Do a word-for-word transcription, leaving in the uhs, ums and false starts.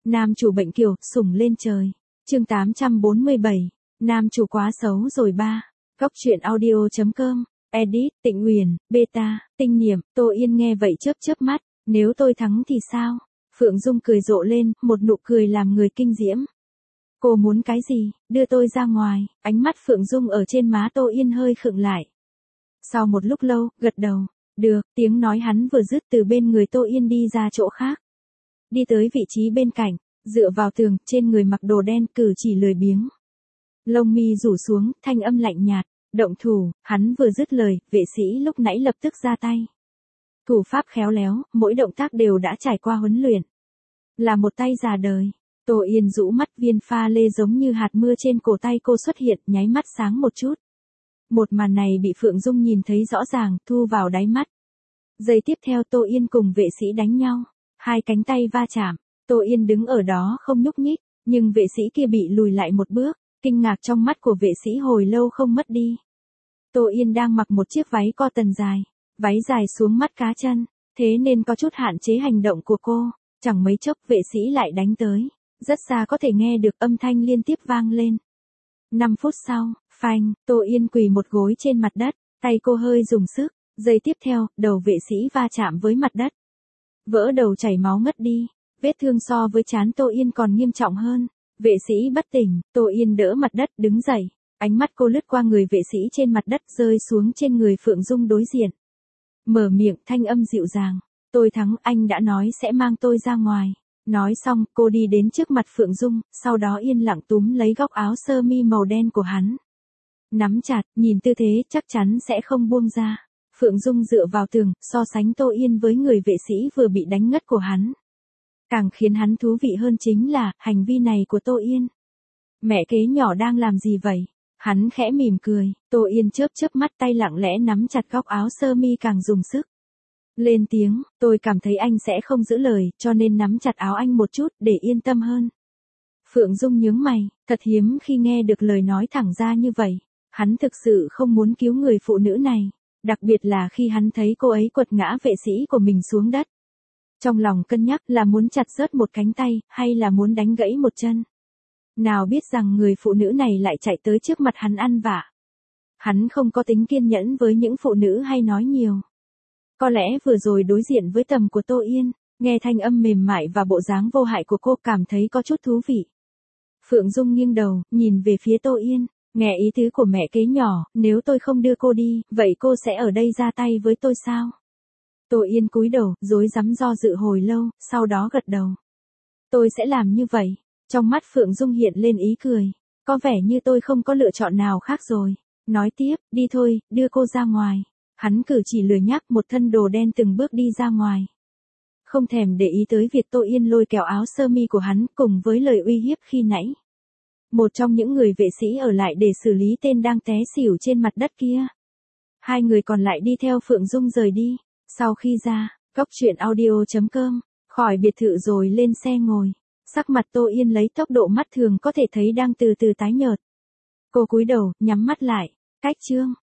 Nam chủ bệnh kiều, sủng lên trời. Chương tám trăm bốn mươi bảy. Nam chủ quá xấu rồi ba. Góc truyện audio.com. Edit, Tịnh Uyển, Beta, Tinh Niệm. Tô Yên nghe vậy chớp chớp mắt. Nếu tôi thắng thì sao? Phượng Dung cười rộ lên, một nụ cười làm người kinh diễm. Cô muốn cái gì? Đưa tôi ra ngoài. Ánh mắt Phượng Dung ở trên má Tô Yên hơi khựng lại. Sau một lúc lâu, gật đầu. Được, tiếng nói hắn vừa dứt từ bên người Tô Yên đi ra chỗ khác. Đi tới vị trí bên cạnh, dựa vào tường, trên người mặc đồ đen, cử chỉ lười biếng. Lông mi rủ xuống, thanh âm lạnh nhạt. Động thủ, hắn vừa dứt lời, vệ sĩ lúc nãy lập tức ra tay. Thủ pháp khéo léo, mỗi động tác đều đã trải qua huấn luyện. Là một tay già đời. Tô Yên rũ mắt, viên pha lê giống như hạt mưa trên cổ tay cô xuất hiện, nháy mắt sáng một chút. Một màn này bị Phượng Dung nhìn thấy rõ ràng, thu vào đáy mắt. Giây tiếp theo Tô Yên cùng vệ sĩ đánh nhau. Hai cánh tay va chạm. Tô Yên đứng ở đó không nhúc nhích, nhưng vệ sĩ kia bị lùi lại một bước. Kinh ngạc trong mắt của vệ sĩ hồi lâu không mất đi. Tô Yên đang mặc một chiếc váy co tần dài. Váy dài xuống mắt cá chân, thế nên có chút hạn chế hành động của cô. Chẳng mấy chốc vệ sĩ lại đánh tới. Rất xa có thể nghe được âm thanh liên tiếp vang lên. Năm phút sau, phanh, Tô Yên quỳ một gối trên mặt đất, tay cô hơi dùng sức. Giây tiếp theo, đầu vệ sĩ va chạm với mặt đất. Vỡ đầu chảy máu ngất đi. Vết thương so với trán Tô Yên còn nghiêm trọng hơn. Vệ sĩ bất tỉnh, Tô Yên đỡ mặt đất đứng dậy. Ánh mắt cô lướt qua người vệ sĩ trên mặt đất rơi xuống trên người Phượng Dung đối diện. Mở miệng thanh âm dịu dàng. Tôi thắng, anh đã nói sẽ mang tôi ra ngoài. Nói xong, cô đi đến trước mặt Phượng Dung, sau đó yên lặng túm lấy góc áo sơ mi màu đen của hắn. Nắm chặt, nhìn tư thế chắc chắn sẽ không buông ra. Phượng Dung dựa vào tường, so sánh Tô Yên với người vệ sĩ vừa bị đánh ngất của hắn. Càng khiến hắn thú vị hơn chính là, hành vi này của Tô Yên. Mẹ kế nhỏ đang làm gì vậy? Hắn khẽ mỉm cười, Tô Yên chớp chớp mắt, tay lặng lẽ nắm chặt góc áo sơ mi càng dùng sức. Lên tiếng, tôi cảm thấy anh sẽ không giữ lời, cho nên nắm chặt áo anh một chút, để yên tâm hơn. Phượng Dung nhướng mày, thật hiếm khi nghe được lời nói thẳng ra như vậy. Hắn thực sự không muốn cứu người phụ nữ này, đặc biệt là khi hắn thấy cô ấy quật ngã vệ sĩ của mình xuống đất. Trong lòng cân nhắc là muốn chặt rớt một cánh tay, hay là muốn đánh gãy một chân. Nào biết rằng người phụ nữ này lại chạy tới trước mặt hắn ăn vạ. Hắn không có tính kiên nhẫn với những phụ nữ hay nói nhiều. Có lẽ vừa rồi đối diện với tầm của Tô Yên, nghe thanh âm mềm mại và bộ dáng vô hại của cô cảm thấy có chút thú vị. Phượng Dung nghiêng đầu, nhìn về phía Tô Yên, nghe ý tứ của mẹ kế nhỏ, nếu tôi không đưa cô đi, vậy cô sẽ ở đây ra tay với tôi sao? Tô Yên cúi đầu, rối rắm do dự hồi lâu, sau đó gật đầu. Tôi sẽ làm như vậy. Trong mắt Phượng Dung hiện lên ý cười. Có vẻ như tôi không có lựa chọn nào khác rồi. Nói tiếp, đi thôi, đưa cô ra ngoài. Hắn cử chỉ lười nhác, một thân đồ đen từng bước đi ra ngoài. Không thèm để ý tới việc Tô Yên lôi kéo áo sơ mi của hắn cùng với lời uy hiếp khi nãy. Một trong những người vệ sĩ ở lại để xử lý tên đang té xỉu trên mặt đất kia. Hai người còn lại đi theo Phượng Dung rời đi. Sau khi ra, góc truyện audio.com, khỏi biệt thự rồi lên xe ngồi. Sắc mặt Tô Yên lấy tốc độ mắt thường có thể thấy đang từ từ tái nhợt. Cô cúi đầu, nhắm mắt lại. Cách chương.